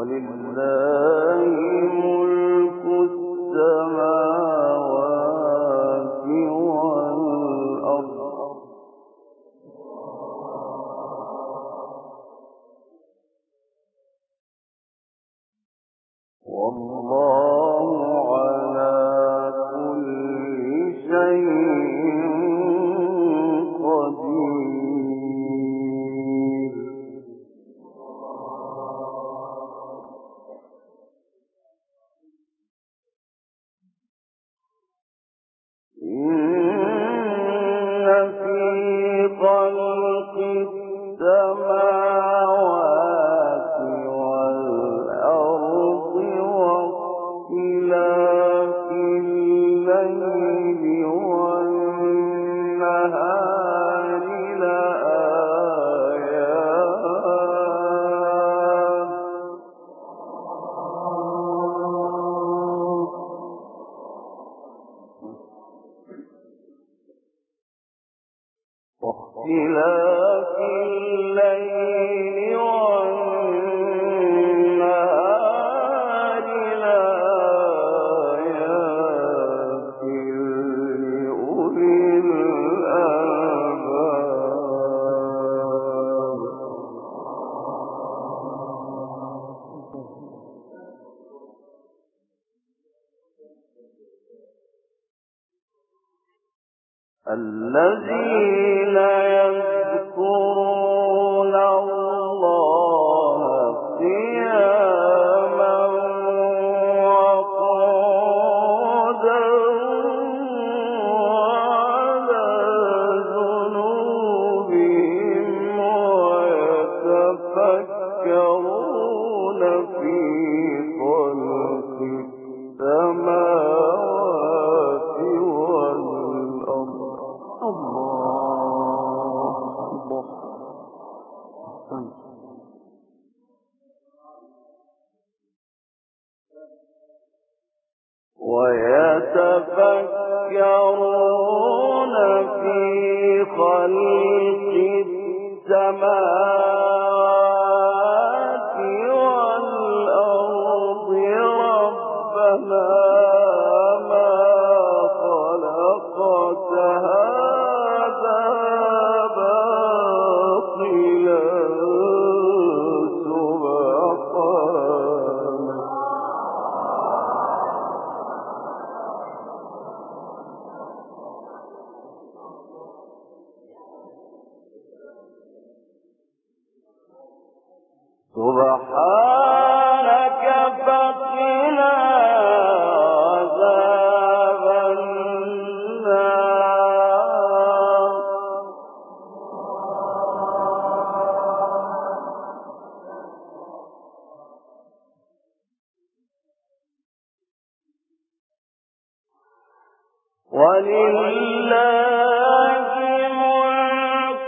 الذين يذكرون الله قياما وقعودا وعلى جنوبهم ويتفكرون في خلق السماوات والأرض. ويتفكرون في خلق السماوات والأرض ربنا ما خلقت هذا باطلا سبحانك فقنا عذاب النار. ولله ملك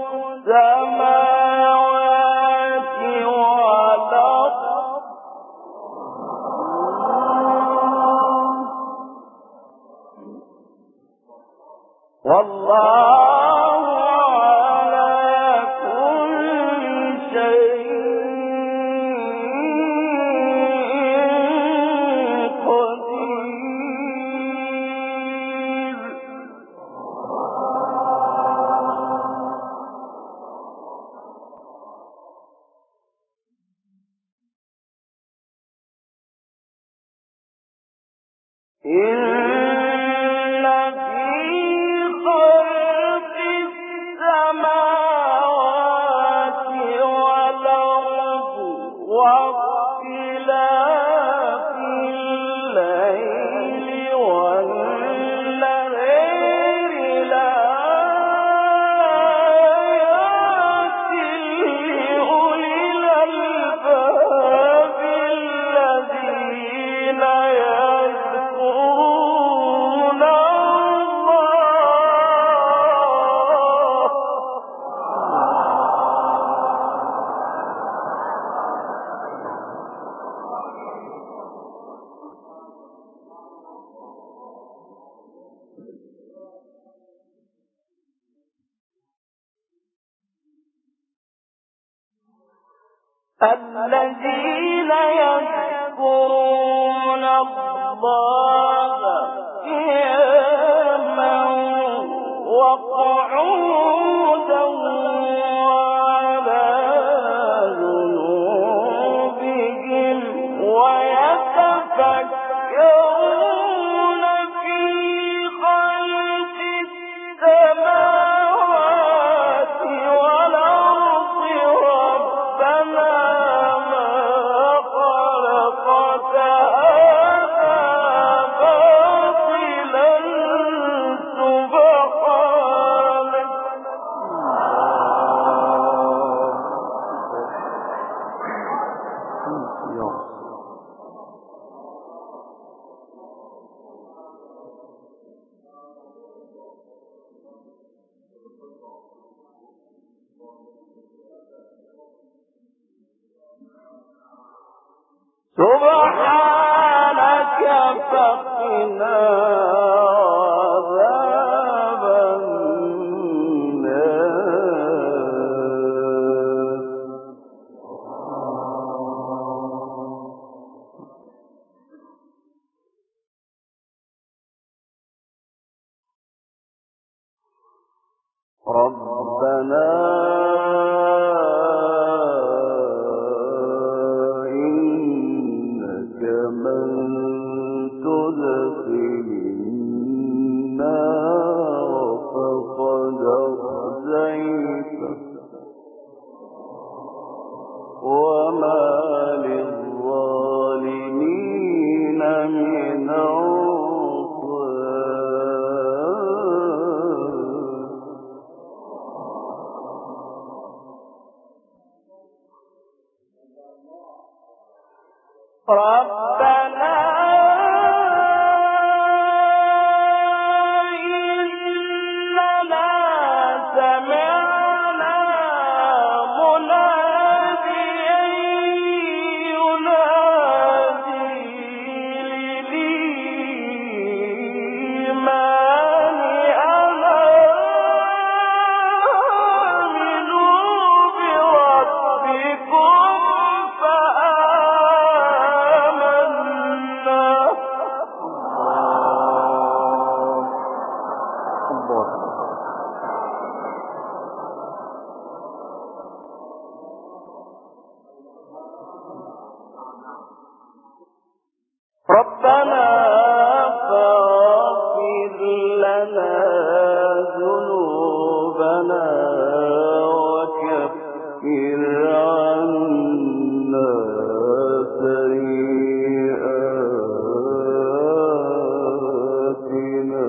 السماوات والأرض والله على كل شيء قدير. إن في خلق السماوات والأرض واختلاف الليل والنهار لآيات لأولي الألباب الذين يذكرون الذين يذكرون الله قياما وقعودا وعلى جنوبهم ويتفكرون في خلق السماوات والأرض ربنا ما خلقت هذا باطلا سبحانك سبحانك فقنا عذاب ربنا إنك من تدخل النار فقد أخزيته وما للظالمين من ربنا إننا سمعنا مناديا ينادي للإيمان أن آمنوا بربكم ربنا فاغفر لنا ذنوبنا وكفر عنا سيئاتنا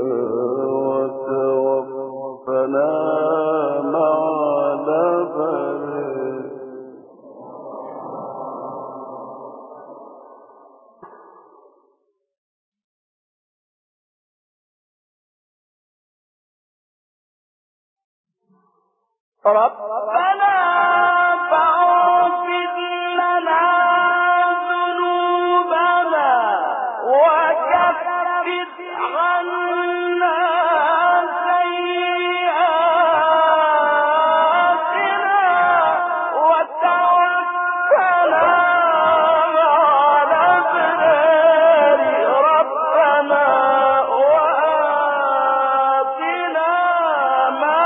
وتوفنا مع الأبرار ربنا فاغفر لنا ذنوبنا وكفر عنا سيئاتنا وتوفنا مع الأبرار ربنا وآتنا ما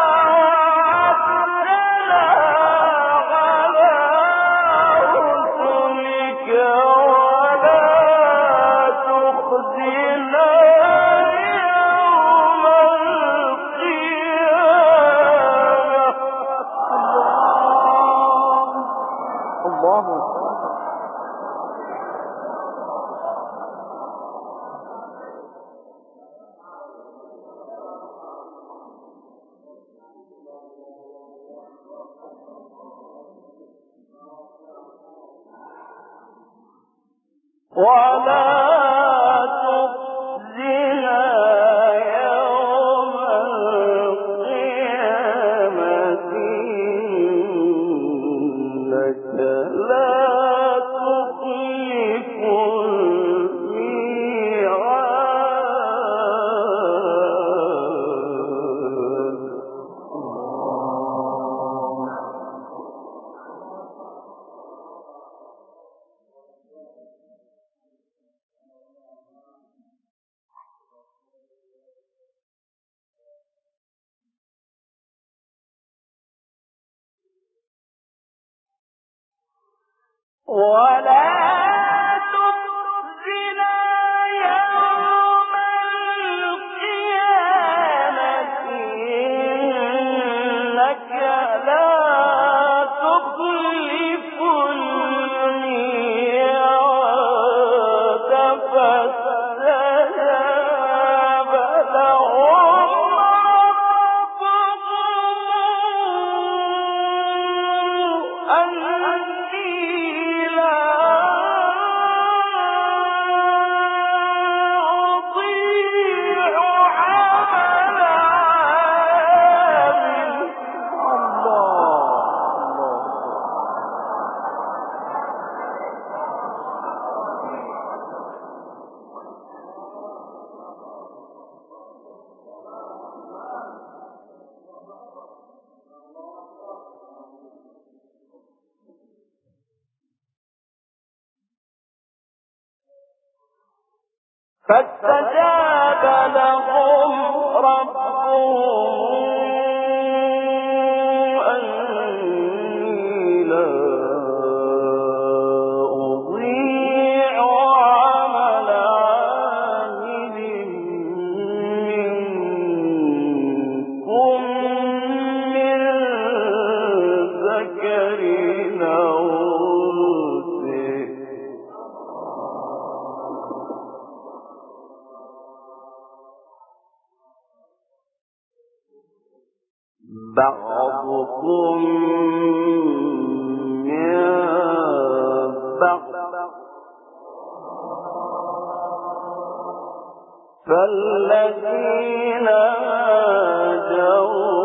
ولا تخزنا يوم القيامة إنك لا تخلف الميعاد فاستجاب لهم ربهم أني لا أضيع عمل عامل منكم من ذكر أو بعضكم من بعض فالذين هاجروا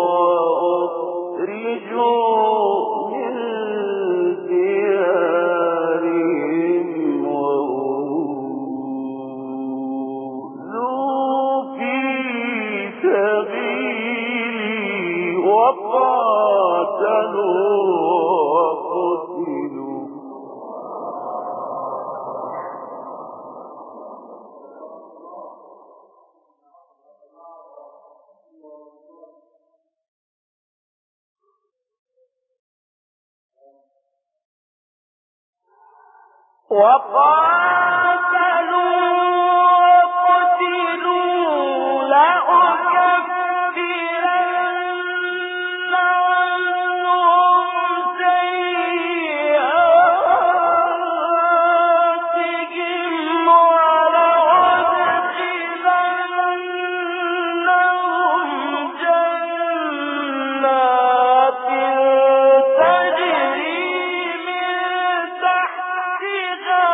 وأخرجوا من ديارهم وأوذوا في سبيلي وقاتلوا وقتلوا لأكفرن عنهم سيئاتهم ولأدخلنهم جنات تجري من تحتها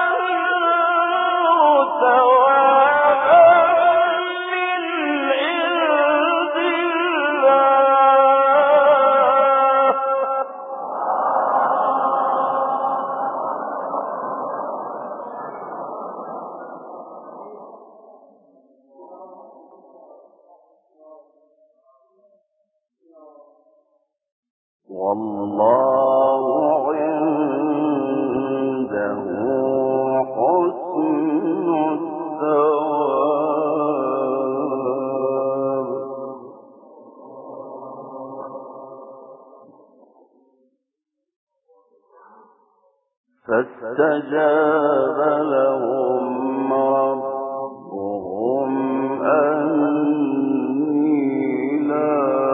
والله عنده حسن الثواب فاستجاب لهم ربهم أني لا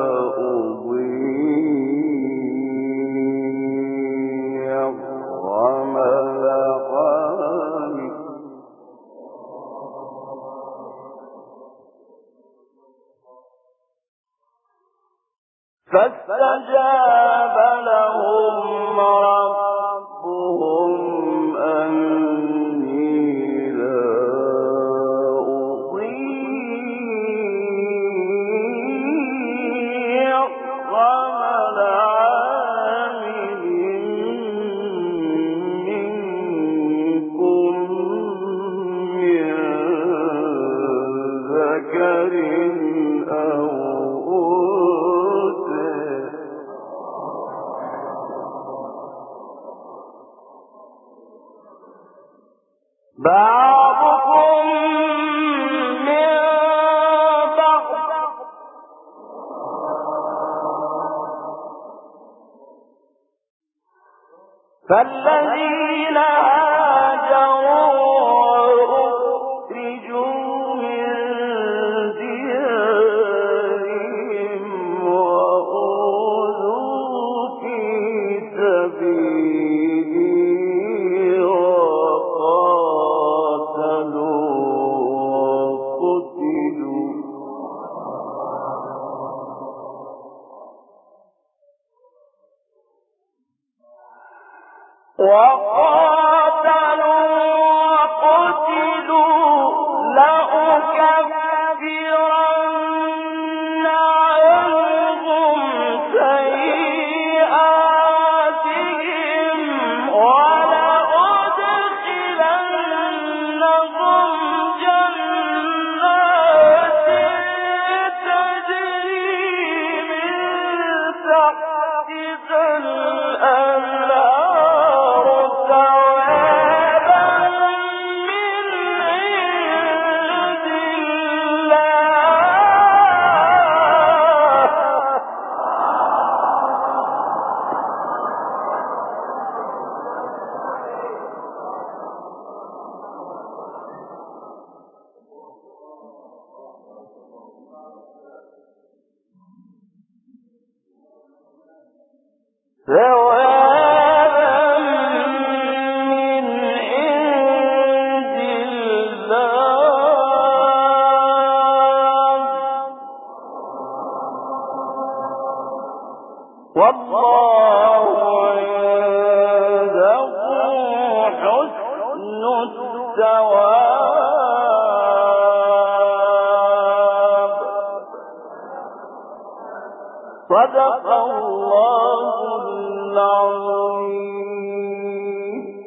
فاستجاب لهم ربهم أني لا أضيع عمل عامل منكم من ذكر أو بعضكم من بعض فالذين هاجروا وأخرجوا من ديارهم وأوذوا في سبيلي وقاتلوا وقتلوا لأكفرن عنهم سيئاتهم ولأدخلنهم جنات تجري من تحتها الأنهار ثوابا من عند ثوابا من عند الله والله عنده حسن الثواب صدق الله العظيم.